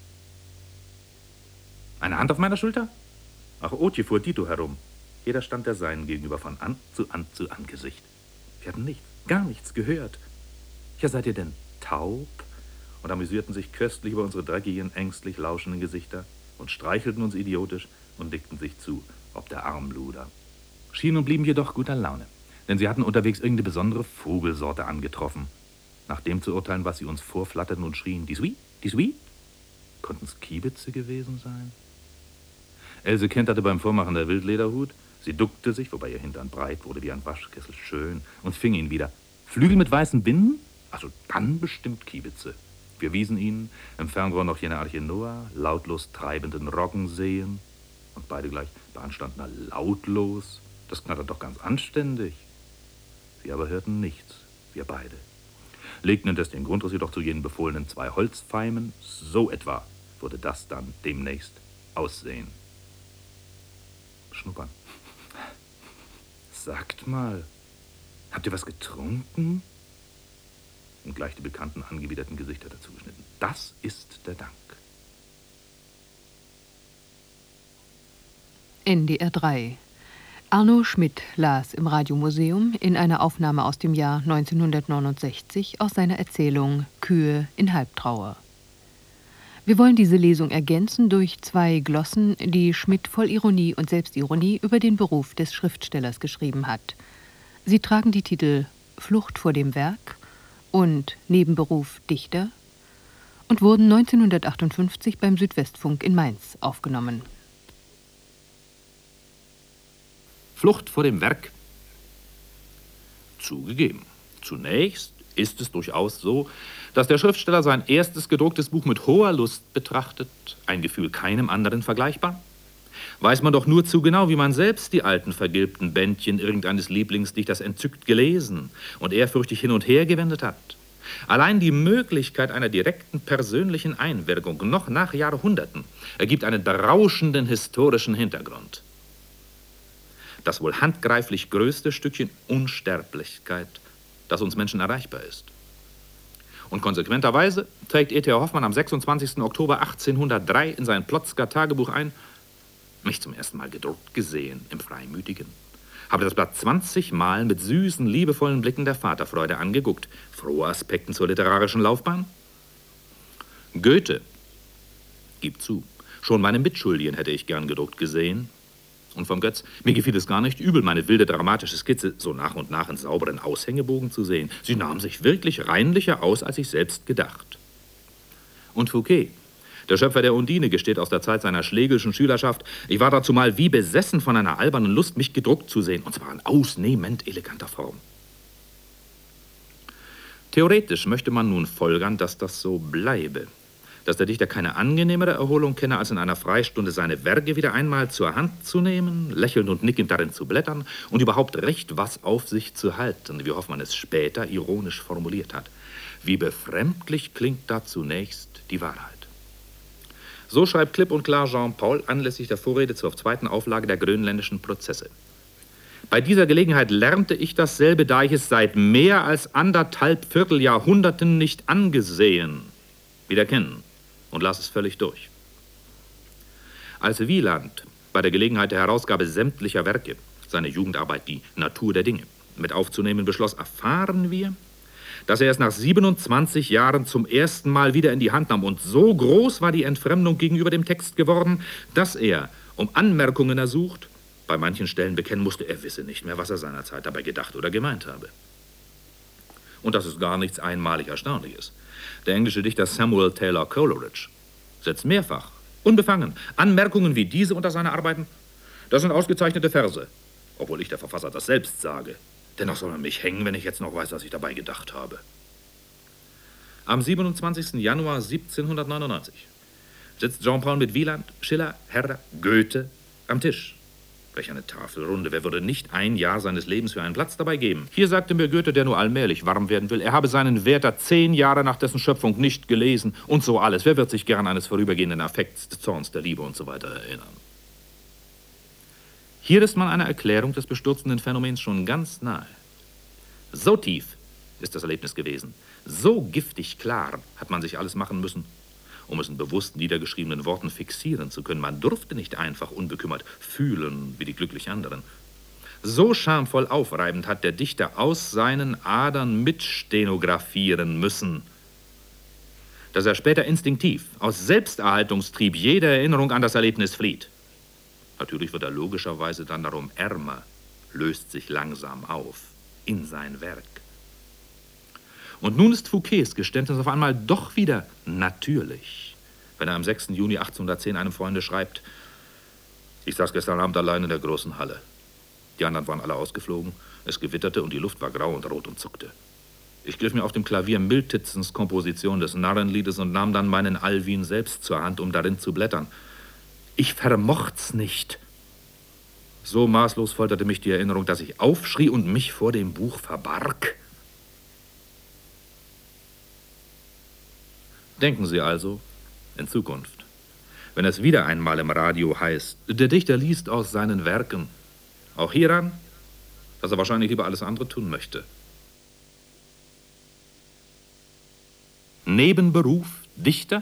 Eine Hand auf meiner Schulter? Ach, Otje fuhr Dito herum. Jeder stand der Seinen gegenüber von An zu An zu Angesicht. Wir hatten nichts, gar nichts gehört. Ja, seid ihr denn taub? Und amüsierten sich köstlich über unsere dreckigen, ängstlich lauschenden Gesichter und streichelten uns idiotisch und nickten sich zu, ob der Armluder. Schienen und blieben jedoch guter Laune, denn sie hatten unterwegs irgendeine besondere Vogelsorte angetroffen. Nach dem zu urteilen, was sie uns vorflatterten und schrien, die Sweet, die Sweet? Konnten es Kiebitze gewesen sein? Else kenterte beim Vormachen der Wildlederhut. Sie duckte sich, wobei ihr Hintern breit wurde wie ein Waschkessel, schön, und fing ihn wieder. Flügel mit weißen Binden? Also dann bestimmt Kiebitze. Wir wiesen ihnen im Fernrohr noch jene Arche Noah, lautlos treibenden Roggen sehen. Und beide gleich beanstanden, lautlos. Das knattert doch ganz anständig. Sie aber hörten nichts, wir beide. Legten indes den Grundriss jedoch zu jenen befohlenen zwei Holzpfeimen. So etwa würde das dann demnächst aussehen. Schnuppern. Sagt mal, habt ihr was getrunken? Und gleich die bekannten angewiderten Gesichter dazu geschnitten. Das ist der Dank. N D R drei. Arno Schmidt las im Radiomuseum in einer Aufnahme aus dem Jahr neunzehnhundertneunundsechzig aus seiner Erzählung Kühe in Halbtrauer. Wir wollen diese Lesung ergänzen durch zwei Glossen, die Schmidt voll Ironie und Selbstironie über den Beruf des Schriftstellers geschrieben hat. Sie tragen die Titel Flucht vor dem Werk und Nebenberuf Dichter und wurden neunzehnhundertachtundfünfzig beim Südwestfunk in Mainz aufgenommen. Flucht vor dem Werk. Zugegeben. Zunächst ist es durchaus so, dass der Schriftsteller sein erstes gedrucktes Buch mit hoher Lust betrachtet, ein Gefühl keinem anderen vergleichbar. Weiß man doch nur zu genau, wie man selbst die alten vergilbten Bändchen irgendeines Lieblingsdichters entzückt gelesen und ehrfürchtig hin und her gewendet hat. Allein die Möglichkeit einer direkten persönlichen Einwirkung noch nach Jahrhunderten ergibt einen berauschenden historischen Hintergrund. Das wohl handgreiflich größte Stückchen Unsterblichkeit, das uns Menschen erreichbar ist. Und konsequenterweise trägt E T H Hoffmann am sechsundzwanzigsten Oktober achtzehnhundertdrei in sein Plotzker Tagebuch ein: mich zum ersten Mal gedruckt gesehen im Freimütigen. Habe das Blatt zwanzig Mal mit süßen, liebevollen Blicken der Vaterfreude angeguckt. Frohe Aspekten zur literarischen Laufbahn? Goethe. Gib zu, schon meine Mitschuldigen hätte ich gern gedruckt gesehen. Und vom Götz, mir gefiel es gar nicht übel, meine wilde dramatische Skizze so nach und nach in sauberen Aushängebogen zu sehen. Sie nahm sich wirklich reinlicher aus, als ich selbst gedacht. Und Fouquet, Der Schöpfer der Undine gesteht aus der Zeit seiner schlegelschen Schülerschaft: Ich war dazu mal wie besessen von einer albernen Lust, mich gedruckt zu sehen, und zwar in ausnehmend eleganter Form. Theoretisch möchte man nun folgern, dass das so bleibe, dass der Dichter keine angenehmere Erholung kenne, als in einer Freistunde seine Werke wieder einmal zur Hand zu nehmen, lächelnd und nickend darin zu blättern und überhaupt recht was auf sich zu halten, wie Hoffmann es später ironisch formuliert hat. Wie befremdlich klingt da zunächst die Wahrheit. So schreibt klipp und klar Jean-Paul anlässlich der Vorrede zur zweiten Auflage der Grönländischen Prozesse. Bei dieser Gelegenheit lernte ich dasselbe, da ich es seit mehr als anderthalb Vierteljahrhunderten nicht angesehen, wieder kennen und las es völlig durch. Als Wieland bei der Gelegenheit der Herausgabe sämtlicher Werke, seine Jugendarbeit Die Natur der Dinge, mit aufzunehmen beschloss, erfahren wir, dass er es nach siebenundzwanzig Jahren zum ersten Mal wieder in die Hand nahm. Und so groß war die Entfremdung gegenüber dem Text geworden, dass er, um Anmerkungen ersucht, bei manchen Stellen bekennen musste, er wisse nicht mehr, was er seinerzeit dabei gedacht oder gemeint habe. Und das ist gar nichts einmalig Erstaunliches. Der englische Dichter Samuel Taylor Coleridge setzt mehrfach, unbefangen, Anmerkungen wie diese unter seine Arbeiten. Das sind ausgezeichnete Verse, obwohl ich, der Verfasser, das selbst sage. Dennoch soll man mich hängen, wenn ich jetzt noch weiß, was ich dabei gedacht habe. Am siebenundzwanzigsten Januar siebzehnhundertneunundneunzig sitzt Jean-Paul mit Wieland, Schiller, Herder, Goethe am Tisch. Welch eine Tafelrunde. Wer würde nicht ein Jahr seines Lebens für einen Platz dabei geben? Hier sagte mir Goethe, der nur allmählich warm werden will, er habe seinen Werther zehn Jahre nach dessen Schöpfung nicht gelesen und so alles. Wer wird sich gern eines vorübergehenden Affekts, des Zorns, der Liebe und so weiter erinnern? Hier ist man einer Erklärung des bestürzenden Phänomens schon ganz nahe. So tief ist das Erlebnis gewesen, so giftig klar hat man sich alles machen müssen, um es in bewusst niedergeschriebenen Worten fixieren zu können. Man durfte nicht einfach unbekümmert fühlen wie die glücklich anderen. So schamvoll aufreibend hat der Dichter aus seinen Adern mitstenografieren müssen, dass er später instinktiv, aus Selbsterhaltungstrieb jede Erinnerung an das Erlebnis flieht. Natürlich wird er logischerweise dann darum ärmer, löst sich langsam auf in sein Werk. Und nun ist Fouquets Geständnis auf einmal doch wieder natürlich, wenn er am sechsten Juni achtzehnhundertzehn einem Freunde schreibt: Ich saß gestern Abend allein in der großen Halle. Die anderen waren alle ausgeflogen, es gewitterte und die Luft war grau und rot und zuckte. Ich griff mir auf dem Klavier Miltitzens Komposition des Narrenliedes und nahm dann meinen Alwin selbst zur Hand, um darin zu blättern. Ich vermocht's nicht. So maßlos folterte mich die Erinnerung, dass ich aufschrie und mich vor dem Buch verbarg. Denken Sie also, in Zukunft, wenn es wieder einmal im Radio heißt, der Dichter liest aus seinen Werken, auch hieran, dass er wahrscheinlich lieber alles andere tun möchte. Nebenberuf Dichter?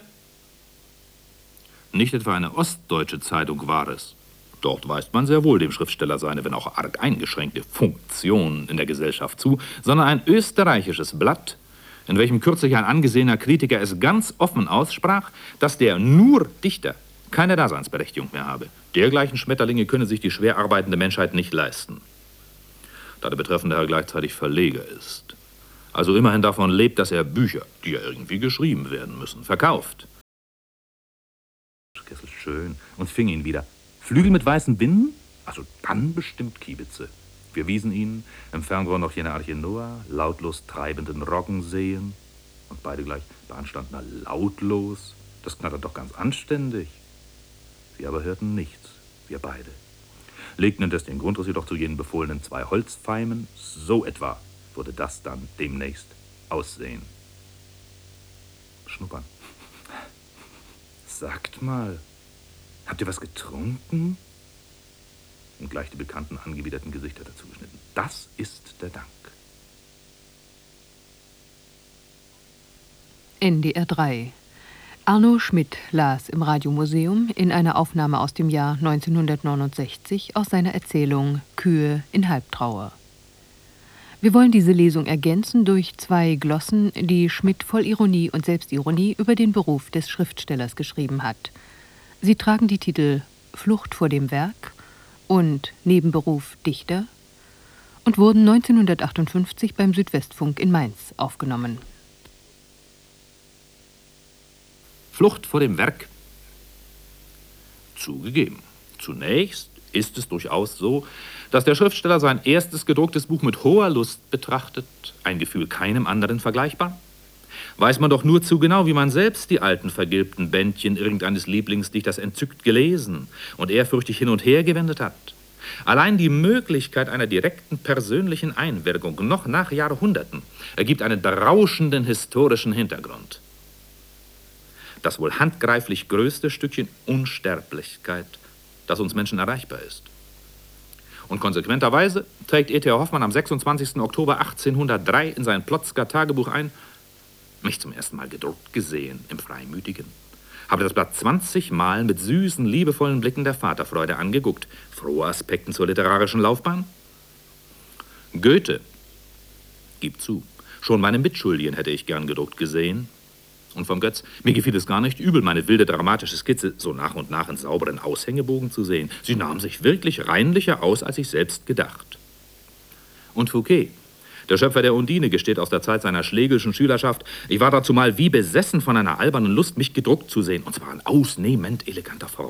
Nicht etwa eine ostdeutsche Zeitung war es. Dort weist man sehr wohl dem Schriftsteller seine, wenn auch arg eingeschränkte Funktion in der Gesellschaft zu, sondern ein österreichisches Blatt, in welchem kürzlich ein angesehener Kritiker es ganz offen aussprach, dass der nur Dichter keine Daseinsberechtigung mehr habe. Dergleichen Schmetterlinge könne sich die schwer arbeitende Menschheit nicht leisten. Da der betreffende Herr gleichzeitig Verleger ist, also immerhin davon lebt, dass er Bücher, die ja irgendwie geschrieben werden müssen, verkauft. Kessel schön und fing ihn wieder. Flügel mit weißen Binden? Also dann bestimmt Kiebitze. Wir wiesen ihn, im Fernrohr noch jene Arche Noah, lautlos treibenden Roggen sehen. Und beide gleich beanstandner lautlos. Das knattert doch ganz anständig. Wir aber hörten nichts, wir beide. Legten indes den Grundriss jedoch zu jenen befohlenen zwei Holzpfeimen. So etwa würde das dann demnächst aussehen. Schnuppern. Sagt mal, habt ihr was getrunken? Und gleich die bekannten angewiderten Gesichter dazu geschnitten. Das ist der Dank. N D R drei. Arno Schmidt las im Radiomuseum in einer Aufnahme aus dem Jahr neunzehnhundertneunundsechzig aus seiner Erzählung Kühe in Halbtrauer. Wir wollen diese Lesung ergänzen durch zwei Glossen, die Schmidt voll Ironie und Selbstironie über den Beruf des Schriftstellers geschrieben hat. Sie tragen die Titel Flucht vor dem Werk und Nebenberuf Dichter und wurden neunzehnhundertachtundfünfzig beim Südwestfunk in Mainz aufgenommen. Flucht vor dem Werk Zugegeben. Zunächst ist es durchaus so, dass der Schriftsteller sein erstes gedrucktes Buch mit hoher Lust betrachtet, ein Gefühl keinem anderen vergleichbar. Weiß man doch nur zu genau, wie man selbst die alten vergilbten Bändchen irgendeines Lieblingsdichters entzückt gelesen und ehrfürchtig hin und her gewendet hat. Allein die Möglichkeit einer direkten persönlichen Einwirkung, noch nach Jahrhunderten, ergibt einen berauschenden historischen Hintergrund. Das wohl handgreiflich größte Stückchen Unsterblichkeit, das uns Menschen erreichbar ist. Und konsequenterweise trägt E T H Hoffmann am sechsundzwanzigsten Oktober achtzehnhundertdrei in sein Plotzker Tagebuch ein: mich zum ersten Mal gedruckt gesehen im Freimütigen. Habe das Blatt zwanzig Mal mit süßen, liebevollen Blicken der Vaterfreude angeguckt. Frohe Aspekten zur literarischen Laufbahn? Goethe, gib zu, schon meine Mitschuldigen hätte ich gern gedruckt gesehen. Und vom Götz, mir gefiel es gar nicht übel, meine wilde dramatische Skizze so nach und nach in sauberen Aushängebogen zu sehen. Sie nahm sich wirklich reinlicher aus, als ich selbst gedacht. Und Fouquet, der Schöpfer der Undine, gesteht aus der Zeit seiner schlegelschen Schülerschaft: ich war dazu mal wie besessen von einer albernen Lust, mich gedruckt zu sehen, und zwar in ausnehmend eleganter Form.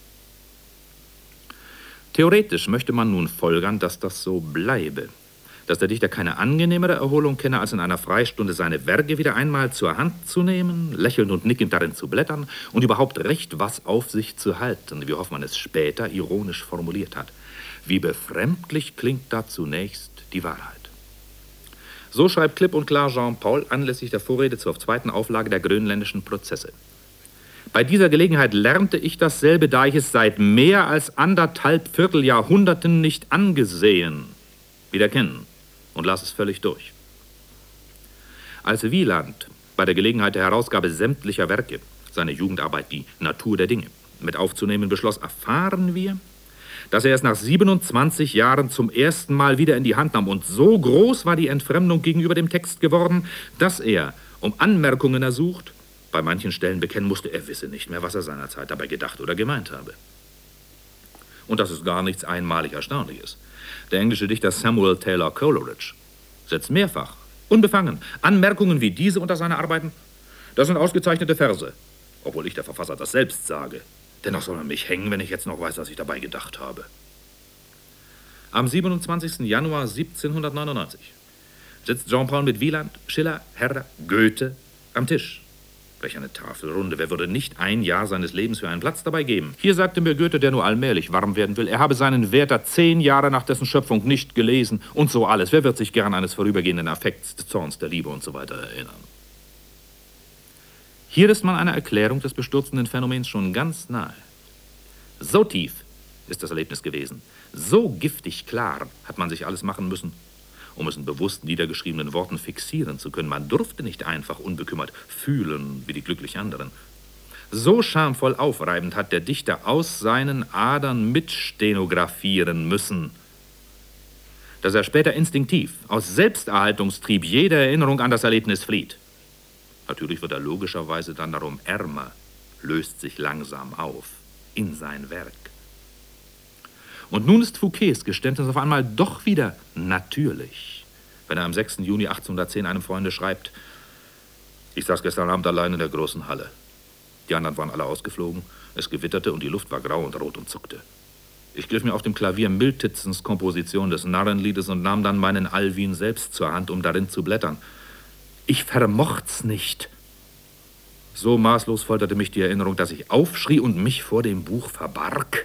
Theoretisch möchte man nun folgern, dass das so bleibe, dass der Dichter keine angenehmere Erholung kenne, als in einer Freistunde seine Werke wieder einmal zur Hand zu nehmen, lächelnd und nickend darin zu blättern und überhaupt recht was auf sich zu halten, wie Hoffmann es später ironisch formuliert hat. Wie befremdlich klingt da zunächst die Wahrheit. So schreibt klipp und klar Jean-Paul anlässlich der Vorrede zur zweiten Auflage der Grönländischen Prozesse. Bei dieser Gelegenheit lernte ich dasselbe, da ich es seit mehr als anderthalb Vierteljahrhunderten nicht angesehen, wieder kennen und las es völlig durch. Als Wieland bei der Gelegenheit der Herausgabe sämtlicher Werke, seine Jugendarbeit Die Natur der Dinge, mit aufzunehmen beschloss, erfahren wir, dass er es nach siebenundzwanzig Jahren zum ersten Mal wieder in die Hand nahm. Und so groß war die Entfremdung gegenüber dem Text geworden, dass er, um Anmerkungen ersucht, bei manchen Stellen bekennen musste, er wisse nicht mehr, was er seinerzeit dabei gedacht oder gemeint habe. Und das ist gar nichts einmalig Erstaunliches. Der englische Dichter Samuel Taylor Coleridge setzt mehrfach, unbefangen, Anmerkungen wie diese unter seine Arbeiten. Das sind ausgezeichnete Verse, obwohl ich, der Verfasser, das selbst sage. Dennoch soll man mich hängen, wenn ich jetzt noch weiß, was ich dabei gedacht habe. Am siebenundzwanzigsten Januar siebzehnhundertneunundneunzig sitzt Jean-Paul mit Wieland, Schiller, Herder, Goethe am Tisch. Welch eine Tafelrunde, wer würde nicht ein Jahr seines Lebens für einen Platz dabei geben? Hier sagte mir Goethe, der nur allmählich warm werden will, er habe seinen Werther zehn Jahre nach dessen Schöpfung nicht gelesen und so alles. Wer wird sich gern eines vorübergehenden Affekts, des Zorns, der Liebe und so weiter erinnern? Hier ist man einer Erklärung des bestürzenden Phänomens schon ganz nahe. So tief ist das Erlebnis gewesen, so giftig klar hat man sich alles machen müssen, um es in bewusst niedergeschriebenen Worten fixieren zu können. Man durfte nicht einfach unbekümmert fühlen wie die glücklich anderen. So schamvoll aufreibend hat der Dichter aus seinen Adern mitstenografieren müssen, dass er später instinktiv, aus Selbsterhaltungstrieb jede Erinnerung an das Erlebnis flieht. Natürlich wird er logischerweise dann darum ärmer, löst sich langsam auf in sein Werk. Und nun ist Fouquets Geständnis auf einmal doch wieder natürlich, wenn er am sechsten Juni achtzehnhundertzehn einem Freunde schreibt: ich saß gestern Abend allein in der großen Halle. Die anderen waren alle ausgeflogen, es gewitterte und die Luft war grau und rot und zuckte. Ich griff mir auf dem Klavier Miltitzens Komposition des Narrenliedes und nahm dann meinen Alwin selbst zur Hand, um darin zu blättern. Ich vermocht's nicht. So maßlos folterte mich die Erinnerung, dass ich aufschrie und mich vor dem Buch verbarg.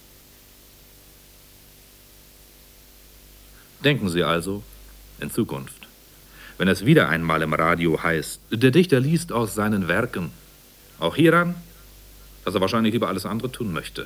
Denken Sie also, in Zukunft, wenn es wieder einmal im Radio heißt, der Dichter liest aus seinen Werken, auch hieran, dass er wahrscheinlich lieber alles andere tun möchte.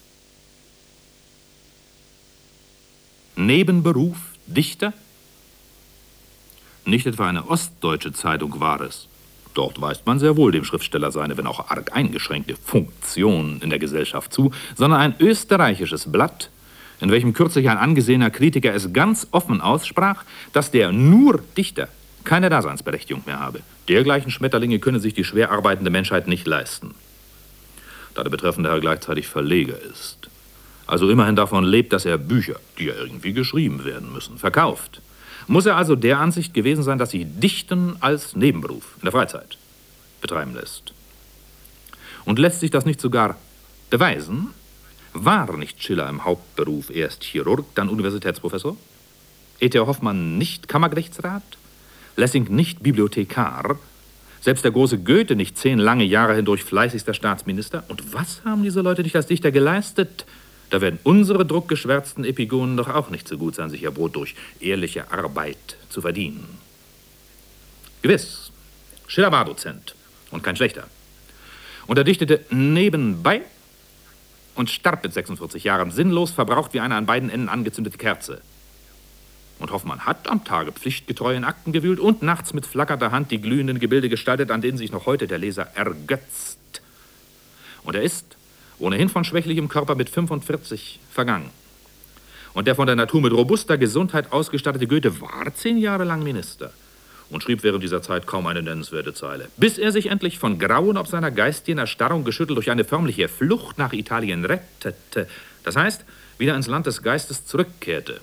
Nebenberuf Dichter? Nicht etwa eine ostdeutsche Zeitung war es. Dort weist man sehr wohl dem Schriftsteller seine, wenn auch arg eingeschränkte Funktion in der Gesellschaft zu, sondern ein österreichisches Blatt, in welchem kürzlich ein angesehener Kritiker es ganz offen aussprach, dass der nur Dichter keine Daseinsberechtigung mehr habe. Dergleichen Schmetterlinge könne sich die schwer arbeitende Menschheit nicht leisten. Da der betreffende Herr gleichzeitig Verleger ist, also immerhin davon lebt, dass er Bücher, die ja irgendwie geschrieben werden müssen, verkauft, muss er also der Ansicht gewesen sein, dass sich Dichten als Nebenberuf in der Freizeit betreiben lässt. Und lässt sich das nicht sogar Beweisen? War nicht Schiller im Hauptberuf erst Chirurg, dann Universitätsprofessor? E T Hoffmann nicht Kammergerichtsrat? Lessing nicht Bibliothekar? Selbst der große Goethe nicht zehn lange Jahre hindurch fleißigster Staatsminister? Und was haben diese Leute nicht als Dichter geleistet? Da werden unsere druckgeschwärzten Epigonen doch auch nicht so gut sein, sich ihr Brot durch ehrliche Arbeit zu verdienen. Gewiss, Schiller war Dozent und kein schlechter. Und er dichtete nebenbei und starb mit sechsundvierzig Jahren, sinnlos verbraucht wie eine an beiden Enden angezündete Kerze. Und Hoffmann hat am Tage pflichtgetreu in Akten gewühlt und nachts mit flackernder Hand die glühenden Gebilde gestaltet, an denen sich noch heute der Leser ergötzt. Und er ist ohnehin von schwächlichem Körper mit fünfundvierzig vergangen. Und der von der Natur mit robuster Gesundheit ausgestattete Goethe war zehn Jahre lang Minister und schrieb während dieser Zeit kaum eine nennenswerte Zeile, bis er sich endlich von Grauen ob seiner geistigen Erstarrung geschüttelt durch eine förmliche Flucht nach Italien rettete. Das heißt, wieder ins Land des Geistes zurückkehrte.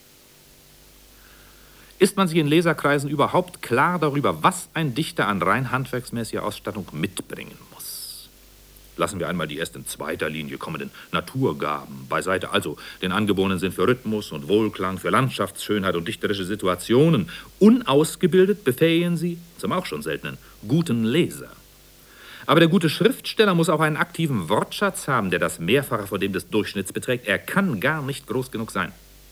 Ist man sich in Leserkreisen überhaupt klar darüber, was ein Dichter an rein handwerksmäßiger Ausstattung mitbringen muss? Lassen wir einmal die erst in zweiter Linie kommenden Naturgaben beiseite, also den angeborenen Sinn für Rhythmus und Wohlklang, für Landschaftsschönheit und dichterische Situationen. Unausgebildet befähigen sie zum auch schon seltenen guten Leser. Aber der gute Schriftsteller muss auch einen aktiven Wortschatz haben, der das Mehrfache von dem des Durchschnitts beträgt. Er kann gar nicht groß genug sein.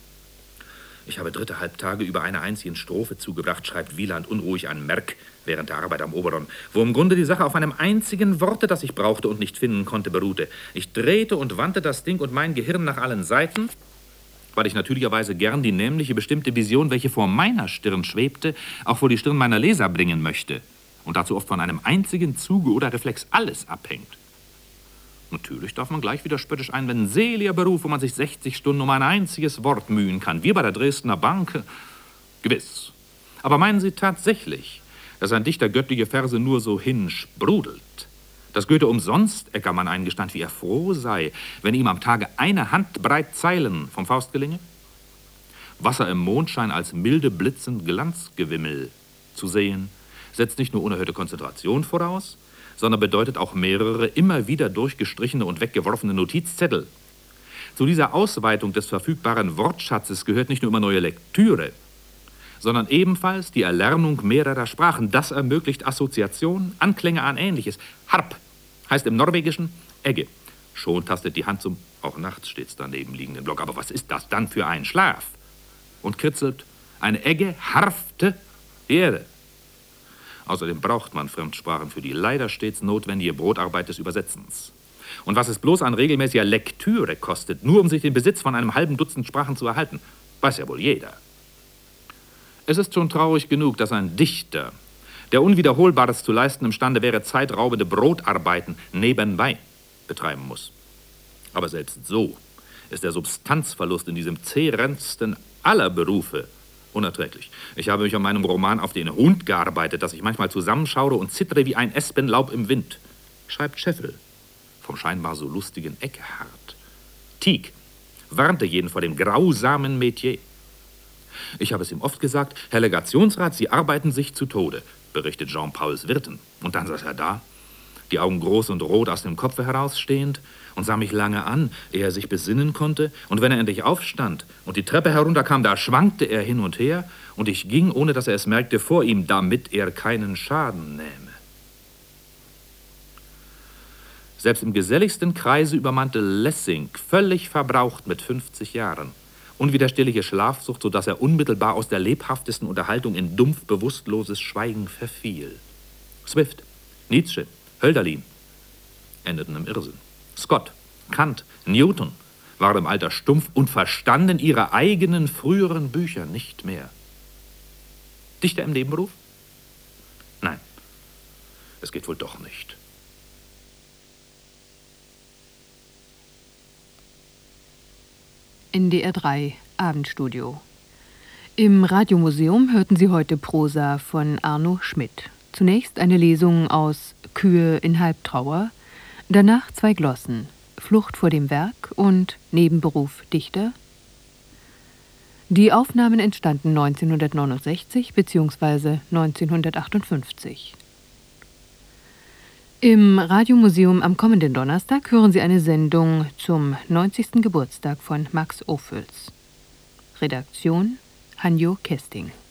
Ich habe dritte Halbtage über einer einzigen Strophe zugebracht, schreibt Wieland unruhig an Merck während der Arbeit am Oberon, wo im Grunde die Sache auf einem einzigen Worte, das ich brauchte und nicht finden konnte, beruhte. Ich drehte und wandte das Ding und mein Gehirn nach allen Seiten, weil ich natürlicherweise gern die nämliche bestimmte Vision, welche vor meiner Stirn schwebte, auch vor die Stirn meiner Leser bringen möchte und dazu oft von einem einzigen Zuge oder Reflex alles abhängt. Natürlich darf man gleich wieder spöttisch einwenden, seliger Beruf, wo man sich sechzig Stunden um ein einziges Wort mühen kann, wie bei der Dresdner Bank. Gewiss. Aber meinen Sie tatsächlich, dass ein Dichter göttliche Verse nur so hinsprudelt? Dass Goethe umsonst Eckermann eingestand, wie er froh sei, wenn ihm am Tage eine Handbreit Zeilen vom Faust gelinge? Wasser im Mondschein als milde blitzend Glanzgewimmel zu sehen, setzt nicht nur unerhörte Konzentration voraus, sondern bedeutet auch mehrere immer wieder durchgestrichene und weggeworfene Notizzettel. Zu dieser Ausweitung des verfügbaren Wortschatzes gehört nicht nur immer neue Lektüre, sondern ebenfalls die Erlernung mehrerer Sprachen. Das ermöglicht Assoziation, Anklänge an Ähnliches. Harp heißt im Norwegischen Egge. Schon tastet die Hand zum, auch nachts stets daneben liegenden Block. Aber was ist das dann für ein Schlaf? Und kritzelt, eine Egge harfte die Erde. Außerdem braucht man Fremdsprachen für die leider stets notwendige Brotarbeit des Übersetzens. Und was es bloß an regelmäßiger Lektüre kostet, nur um sich den Besitz von einem halben Dutzend Sprachen zu erhalten, weiß ja wohl jeder. Es ist schon traurig genug, dass ein Dichter, der Unwiederholbares zu leisten imstande wäre, zeitraubende Brotarbeiten nebenbei betreiben muss. Aber selbst so ist der Substanzverlust in diesem zehrendsten aller Berufe unerträglich. Ich habe mich an meinem Roman auf den Hund gearbeitet, dass ich manchmal zusammenschaue und zittere wie ein Espenlaub im Wind, schreibt Scheffel vom scheinbar so lustigen Eckhardt. Tieck warnte jeden vor dem grausamen Metier. Ich habe es ihm oft gesagt, Herr Legationsrat, Sie arbeiten sich zu Tode, berichtet Jean-Pauls Wirten. Und dann saß er da, die Augen groß und rot aus dem Kopfe herausstehend, und sah mich lange an, ehe er sich besinnen konnte. Und wenn er endlich aufstand und die Treppe herunterkam, da schwankte er hin und her, und ich ging, ohne dass er es merkte, vor ihm, damit er keinen Schaden nähme. Selbst im geselligsten Kreise übermannte Lessing, völlig verbraucht mit fünfzig Jahren, unwiderstehliche Schlafsucht, sodass er unmittelbar aus der lebhaftesten Unterhaltung in dumpf bewusstloses Schweigen verfiel. Swift, Nietzsche, Hölderlin endeten im Irrsinn. Scott, Kant, Newton waren im Alter stumpf und verstanden ihre eigenen früheren Bücher nicht mehr. Dichter im Nebenberuf? Nein, es geht wohl doch nicht. N D R drei Abendstudio. Im Radiomuseum hörten Sie heute Prosa von Arno Schmidt. Zunächst eine Lesung aus Kühe in Halbtrauer, danach zwei Glossen, Flucht vor dem Werk und Nebenberuf Dichter. Die Aufnahmen entstanden neunzehnhundertneunundsechzig bzw. neunzehnhundertachtundfünfzig. Im Radiomuseum am kommenden Donnerstag hören Sie eine Sendung zum neunzigsten Geburtstag von Max Ophüls. Redaktion Hanjo Kesting.